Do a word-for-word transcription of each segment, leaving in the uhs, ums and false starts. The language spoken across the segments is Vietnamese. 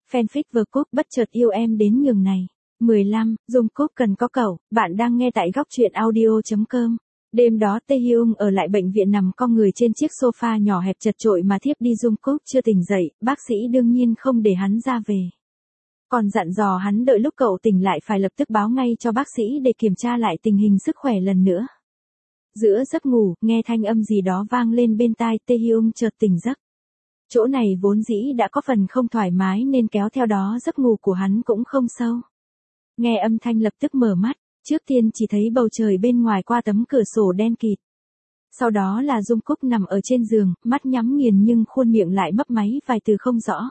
Fanfic vừa cúp bất chợt yêu em đến nhường này. mười lăm, Dung Cúc cần có cậu, bạn đang nghe tại góc truyện audio.com. Đêm đó Tae Hyung ở lại bệnh viện nằm co người trên chiếc sofa nhỏ hẹp chật chội mà thiếp đi. Dung Cúc chưa tỉnh dậy, bác sĩ đương nhiên không để hắn ra về. Còn dặn dò hắn đợi lúc cậu tỉnh lại phải lập tức báo ngay cho bác sĩ để kiểm tra lại tình hình sức khỏe lần nữa. Giữa giấc ngủ, nghe thanh âm gì đó vang lên bên tai, Tae Hyung chợt tỉnh giấc. Chỗ này vốn dĩ đã có phần không thoải mái nên kéo theo đó giấc ngủ của hắn cũng không sâu. Nghe âm thanh lập tức mở mắt, trước tiên chỉ thấy bầu trời bên ngoài qua tấm cửa sổ đen kịt. Sau đó là Dung Cúc nằm ở trên giường, mắt nhắm nghiền nhưng khuôn miệng lại mấp máy vài từ không rõ.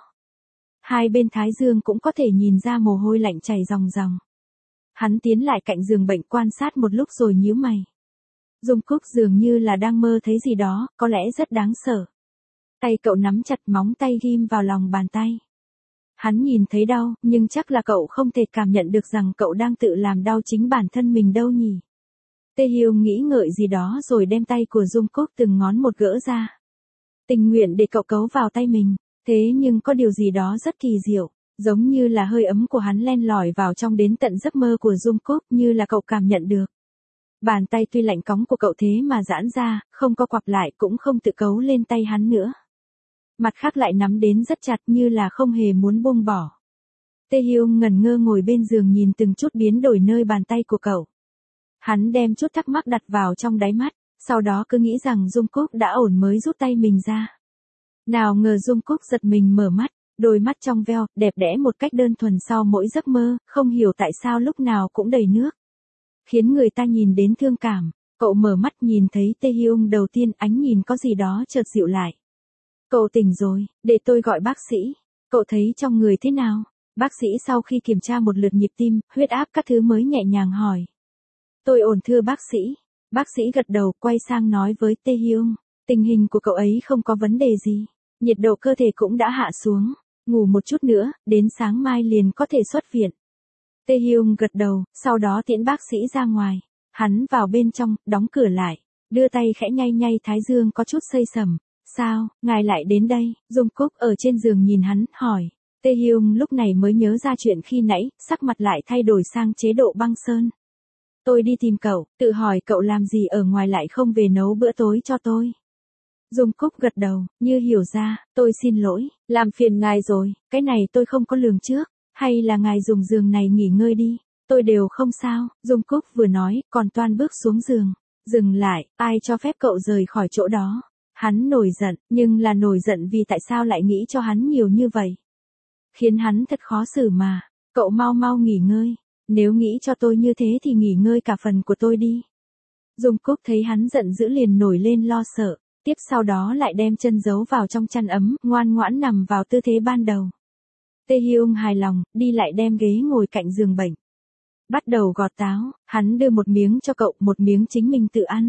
Hai bên thái dương cũng có thể nhìn ra mồ hôi lạnh chảy ròng ròng. Hắn tiến lại cạnh giường bệnh quan sát một lúc rồi nhíu mày. Dung Cúc dường như là đang mơ thấy gì đó, có lẽ rất đáng sợ. Tay cậu nắm chặt, móng tay ghim vào lòng bàn tay. Hắn nhìn thấy đau, nhưng chắc là cậu không thể cảm nhận được rằng cậu đang tự làm đau chính bản thân mình đâu nhỉ. Tae Hyung nghĩ ngợi gì đó rồi đem tay của Dung Cúc từng ngón một gỡ ra. Tình nguyện để cậu cấu vào tay mình, thế nhưng có điều gì đó rất kỳ diệu, giống như là hơi ấm của hắn len lỏi vào trong đến tận giấc mơ của Dung Cúc, như là cậu cảm nhận được. Bàn tay tuy lạnh cóng của cậu thế mà giãn ra, không co quặp lại cũng không tự cấu lên tay hắn nữa. Mặt khác lại nắm đến rất chặt như là không hề muốn buông bỏ. Tae Hyung ngẩn ngơ ngồi bên giường nhìn từng chút biến đổi nơi bàn tay của cậu. Hắn đem chút thắc mắc đặt vào trong đáy mắt, sau đó cứ nghĩ rằng Dung Cúc đã ổn mới rút tay mình ra. Nào ngờ Dung Cúc giật mình mở mắt, đôi mắt trong veo, đẹp đẽ một cách đơn thuần sau mỗi giấc mơ, không hiểu tại sao lúc nào cũng đầy nước. Khiến người ta nhìn đến thương cảm, cậu mở mắt nhìn thấy Tae Hyung đầu tiên, ánh nhìn có gì đó chợt dịu lại. Cậu tỉnh rồi, để tôi gọi bác sĩ. Cậu thấy trong người thế nào? Bác sĩ sau khi kiểm tra một lượt nhịp tim, huyết áp các thứ mới nhẹ nhàng hỏi. Tôi ổn thưa bác sĩ. Bác sĩ gật đầu, quay sang nói với Tae Hyung. Tình hình của cậu ấy không có vấn đề gì. Nhiệt độ cơ thể cũng đã hạ xuống. Ngủ một chút nữa, đến sáng mai liền có thể xuất viện. Tae Hyung gật đầu, sau đó tiễn bác sĩ ra ngoài. Hắn vào bên trong, đóng cửa lại. Đưa tay khẽ nhay nhay thái dương có chút xây sầm. Sao, ngài lại đến đây? Dung Cúc ở trên giường nhìn hắn, hỏi. Tae Hyung lúc này mới nhớ ra chuyện khi nãy, sắc mặt lại thay đổi sang chế độ băng sơn. Tôi đi tìm cậu, tự hỏi cậu làm gì ở ngoài lại không về nấu bữa tối cho tôi. Dung Cúc gật đầu, như hiểu ra, tôi xin lỗi, làm phiền ngài rồi, cái này tôi không có lường trước, hay là ngài dùng giường này nghỉ ngơi đi, tôi đều không sao. Dung Cúc vừa nói, còn toan bước xuống giường. Dừng lại, ai cho phép cậu rời khỏi chỗ đó. Hắn nổi giận, nhưng là nổi giận vì tại sao lại nghĩ cho hắn nhiều như vậy. Khiến hắn thật khó xử mà, cậu mau mau nghỉ ngơi, nếu nghĩ cho tôi như thế thì nghỉ ngơi cả phần của tôi đi. Dung Cúc thấy hắn giận dữ liền nổi lên lo sợ, tiếp sau đó lại đem chân giấu vào trong chăn ấm, ngoan ngoãn nằm vào tư thế ban đầu. Tae Hyung hài lòng, đi lại đem ghế ngồi cạnh giường bệnh. Bắt đầu gọt táo, hắn đưa một miếng cho cậu, một miếng chính mình tự ăn.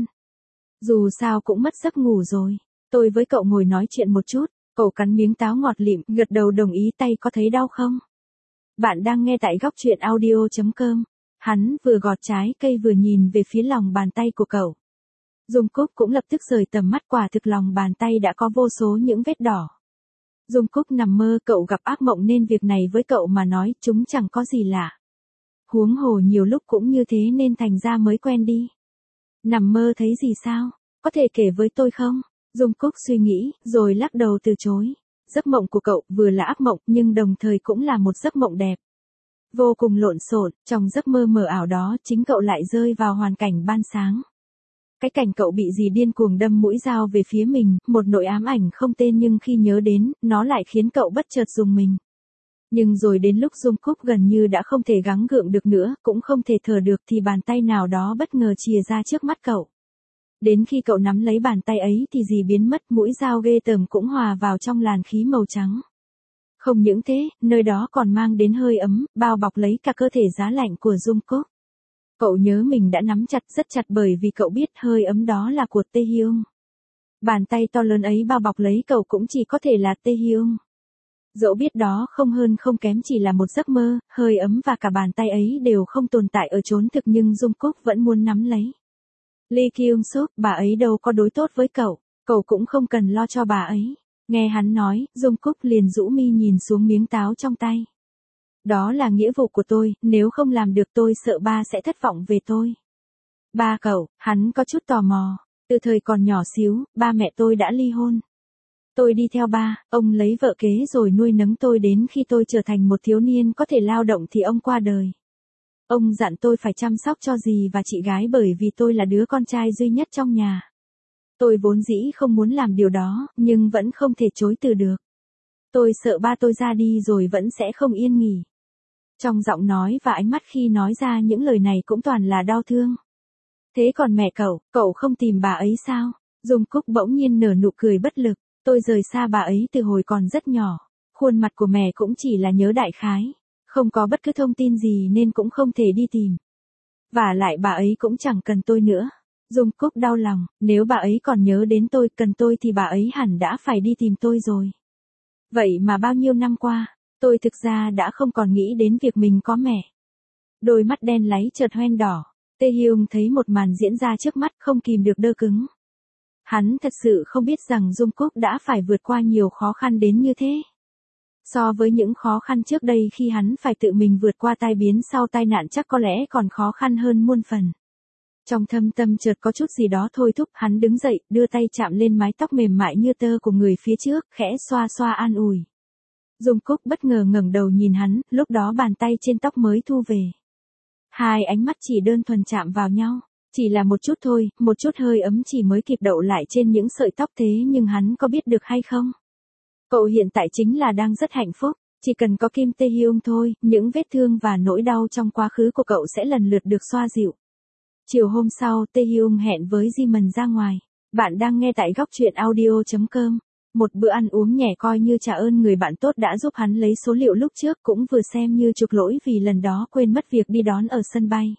Dù sao cũng mất giấc ngủ rồi, tôi với cậu ngồi nói chuyện một chút. Cậu cắn miếng táo ngọt lịm, gật đầu đồng ý. Tay có thấy đau không? Bạn đang nghe tại góc truyện audio.com. Hắn vừa gọt trái cây vừa nhìn về phía lòng bàn tay của cậu. Dung Cúc cũng lập tức rời tầm mắt, quả thực lòng bàn tay đã có vô số những vết đỏ. Dung Cúc nằm mơ cậu gặp ác mộng nên việc này với cậu mà nói chúng chẳng có gì lạ. Huống hồ nhiều lúc cũng như thế nên thành ra mới quen đi. Nằm mơ thấy gì sao? Có thể kể với tôi không? Dung Cúc suy nghĩ, rồi lắc đầu từ chối. Giấc mộng của cậu vừa là ác mộng nhưng đồng thời cũng là một giấc mộng đẹp. Vô cùng lộn xộn, trong giấc mơ mờ ảo đó chính cậu lại rơi vào hoàn cảnh ban sáng. Cái cảnh cậu bị dì điên cuồng đâm mũi dao về phía mình, một nỗi ám ảnh không tên nhưng khi nhớ đến, nó lại khiến cậu bất chợt rùng mình. Nhưng rồi đến lúc Dung Cúc gần như đã không thể gắng gượng được nữa, cũng không thể thở được thì bàn tay nào đó bất ngờ chìa ra trước mắt cậu. Đến khi cậu nắm lấy bàn tay ấy thì dì biến mất, mũi dao ghê tởm cũng hòa vào trong làn khí màu trắng. Không những thế, nơi đó còn mang đến hơi ấm, bao bọc lấy cả cơ thể giá lạnh của Dung Cúc. Cậu nhớ mình đã nắm chặt rất chặt bởi vì cậu biết hơi ấm đó là của Tae Hyung. Bàn tay to lớn ấy bao bọc lấy cậu cũng chỉ có thể là Tae Hyung. Dẫu biết đó không hơn không kém chỉ là một giấc mơ, hơi ấm và cả bàn tay ấy đều không tồn tại ở chốn thực nhưng Dung Cúc vẫn muốn nắm lấy. Lee Kyung Suk, bà ấy đâu có đối tốt với cậu, cậu cũng không cần lo cho bà ấy. Nghe hắn nói, Dung Cúc liền rũ mi nhìn xuống miếng táo trong tay. Đó là nghĩa vụ của tôi, nếu không làm được tôi sợ ba sẽ thất vọng về tôi. Ba cậu, hắn có chút tò mò. Từ thời còn nhỏ xíu, ba mẹ tôi đã ly hôn. Tôi đi theo ba, ông lấy vợ kế rồi nuôi nấng tôi đến khi tôi trở thành một thiếu niên có thể lao động thì ông qua đời. Ông dặn tôi phải chăm sóc cho dì và chị gái bởi vì tôi là đứa con trai duy nhất trong nhà. Tôi vốn dĩ không muốn làm điều đó, nhưng vẫn không thể chối từ được. Tôi sợ ba tôi ra đi rồi vẫn sẽ không yên nghỉ. Trong giọng nói và ánh mắt khi nói ra những lời này cũng toàn là đau thương. Thế còn mẹ cậu, cậu không tìm bà ấy sao? Dung Cúc bỗng nhiên nở nụ cười bất lực. Tôi rời xa bà ấy từ hồi còn rất nhỏ. Khuôn mặt của mẹ cũng chỉ là nhớ đại khái. Không có bất cứ thông tin gì nên cũng không thể đi tìm. Và lại bà ấy cũng chẳng cần tôi nữa. Dung Cúc đau lòng, nếu bà ấy còn nhớ đến tôi, cần tôi thì bà ấy hẳn đã phải đi tìm tôi rồi. Vậy mà bao nhiêu năm qua, tôi thực ra đã không còn nghĩ đến việc mình có mẹ. Đôi mắt đen láy chợt hoen đỏ. Tae Hyung thấy một màn diễn ra trước mắt không kìm được đơ cứng. Hắn thật sự không biết rằng Dung Cúc đã phải vượt qua nhiều khó khăn đến như thế. So với những khó khăn trước đây khi hắn phải tự mình vượt qua tai biến sau tai nạn chắc có lẽ còn khó khăn hơn muôn phần. Trong thâm tâm chợt có chút gì đó thôi thúc hắn đứng dậy, đưa tay chạm lên mái tóc mềm mại như tơ của người phía trước, khẽ xoa xoa an ủi. Dung Cúc bất ngờ ngẩng đầu nhìn hắn, lúc đó bàn tay trên tóc mới thu về. Hai ánh mắt chỉ đơn thuần chạm vào nhau, chỉ là một chút thôi, một chút hơi ấm chỉ mới kịp đậu lại trên những sợi tóc thế nhưng hắn có biết được hay không? Cậu hiện tại chính là đang rất hạnh phúc, chỉ cần có Kim Tae Hyung thôi, những vết thương và nỗi đau trong quá khứ của cậu sẽ lần lượt được xoa dịu. Chiều hôm sau, Tae Hyung hẹn với Jimin ra ngoài. Bạn đang nghe tại góc truyện audio chấm com. Một bữa ăn uống nhẹ coi như trả ơn người bạn tốt đã giúp hắn lấy số liệu lúc trước cũng vừa xem như chuộc lỗi vì lần đó quên mất việc đi đón ở sân bay.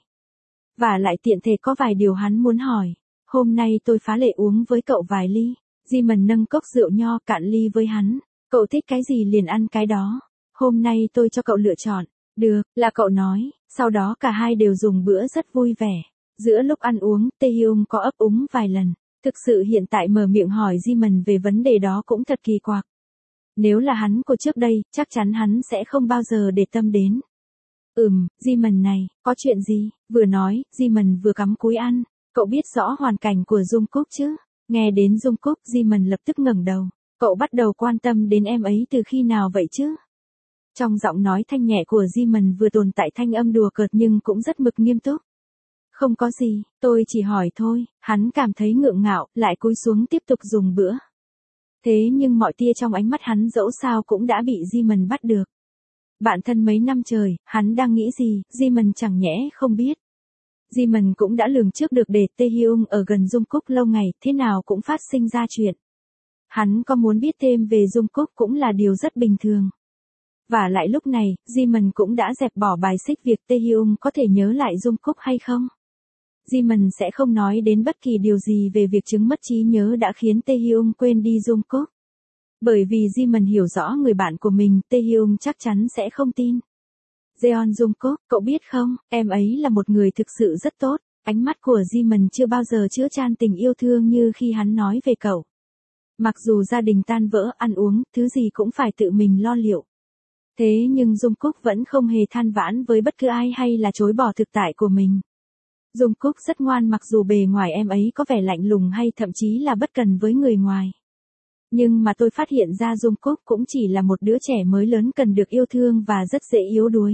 Và lại tiện thể có vài điều hắn muốn hỏi. Hôm nay tôi phá lệ uống với cậu vài ly. Jimin nâng cốc rượu nho cạn ly với hắn. Cậu thích cái gì liền ăn cái đó. Hôm nay tôi cho cậu lựa chọn. Được, là cậu nói. Sau đó cả hai đều dùng bữa rất vui vẻ. Giữa lúc ăn uống, Tae Hyung có ấp úng vài lần. Thực sự hiện tại mở miệng hỏi Jimin về vấn đề đó cũng thật kỳ quặc. Nếu là hắn của trước đây, chắc chắn hắn sẽ không bao giờ để tâm đến. Ừm, Jimin này, có chuyện gì? Vừa nói, Jimin vừa cắm cúi ăn. Cậu biết rõ hoàn cảnh của Dung Cúc chứ? Nghe đến Dung Cúc, Jimin lập tức ngẩng đầu. Cậu bắt đầu quan tâm đến em ấy từ khi nào vậy chứ? Trong giọng nói thanh nhẹ của Jimin vừa tồn tại thanh âm đùa cợt nhưng cũng rất mực nghiêm túc. Không có gì, tôi chỉ hỏi thôi. Hắn cảm thấy ngượng ngạo, lại cúi xuống tiếp tục dùng bữa. Thế nhưng mọi tia trong ánh mắt hắn dẫu sao cũng đã bị Jimin bắt được. Bạn thân mấy năm trời, hắn đang nghĩ gì, Jimin chẳng nhẽ không biết. Jimin cũng đã lường trước được để Tae Hyung ở gần Dung Cúc lâu ngày, thế nào cũng phát sinh ra chuyện. Hắn có muốn biết thêm về Dung Cúc cũng là điều rất bình thường. Và lại lúc này, Jimin cũng đã dẹp bỏ bài xích việc Tae Hyung có thể nhớ lại Dung Cúc hay không. Jimin sẽ không nói đến bất kỳ điều gì về việc chứng mất trí nhớ đã khiến Tae Hyung quên đi Dung Cúc. Bởi vì Jimin hiểu rõ người bạn của mình, Tae Hyung chắc chắn sẽ không tin. Jeon Dung Cúc, cậu biết không, em ấy là một người thực sự rất tốt. Ánh mắt của Jimin chưa bao giờ chứa chan tình yêu thương như khi hắn nói về cậu. Mặc dù gia đình tan vỡ, ăn uống, thứ gì cũng phải tự mình lo liệu. Thế nhưng Dung Cúc vẫn không hề than vãn với bất cứ ai hay là chối bỏ thực tại của mình. Dung Cúc rất ngoan mặc dù bề ngoài em ấy có vẻ lạnh lùng hay thậm chí là bất cần với người ngoài. Nhưng mà tôi phát hiện ra Dung Cúc cũng chỉ là một đứa trẻ mới lớn cần được yêu thương và rất dễ yếu đuối.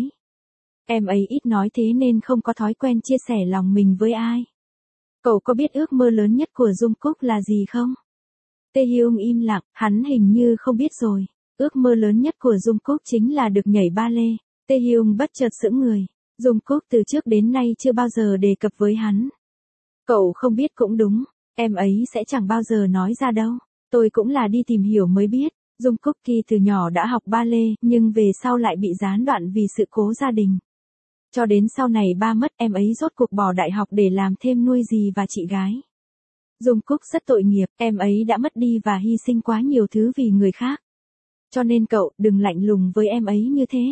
Em ấy ít nói thế nên không có thói quen chia sẻ lòng mình với ai. Cậu có biết ước mơ lớn nhất của Dung Cúc là gì không? Tae Hyung im lặng, hắn hình như không biết rồi. Ước mơ lớn nhất của Dung Cúc chính là được nhảy ba lê. Tae Hyung bất chợt sững người. Dung Cúc từ trước đến nay chưa bao giờ đề cập với hắn. Cậu không biết cũng đúng, em ấy sẽ chẳng bao giờ nói ra đâu. Tôi cũng là đi tìm hiểu mới biết. Dung Cúc Kỳ từ nhỏ đã học ba lê, nhưng về sau lại bị gián đoạn vì sự cố gia đình. Cho đến sau này ba mất, em ấy rốt cuộc bỏ đại học để làm thêm nuôi dì và chị gái. Dung Cúc rất tội nghiệp, em ấy đã mất đi và hy sinh quá nhiều thứ vì người khác. Cho nên cậu, đừng lạnh lùng với em ấy như thế.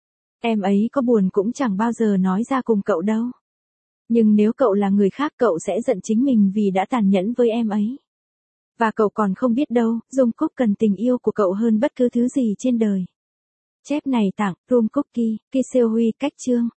Em ấy có buồn cũng chẳng bao giờ nói ra cùng cậu đâu. Nhưng nếu cậu là người khác cậu sẽ giận chính mình vì đã tàn nhẫn với em ấy. Và cậu còn không biết đâu, Jungkook cần tình yêu của cậu hơn bất cứ thứ gì trên đời. Chép này tặng, Room Cookie, Ki Seo Huy cách chương.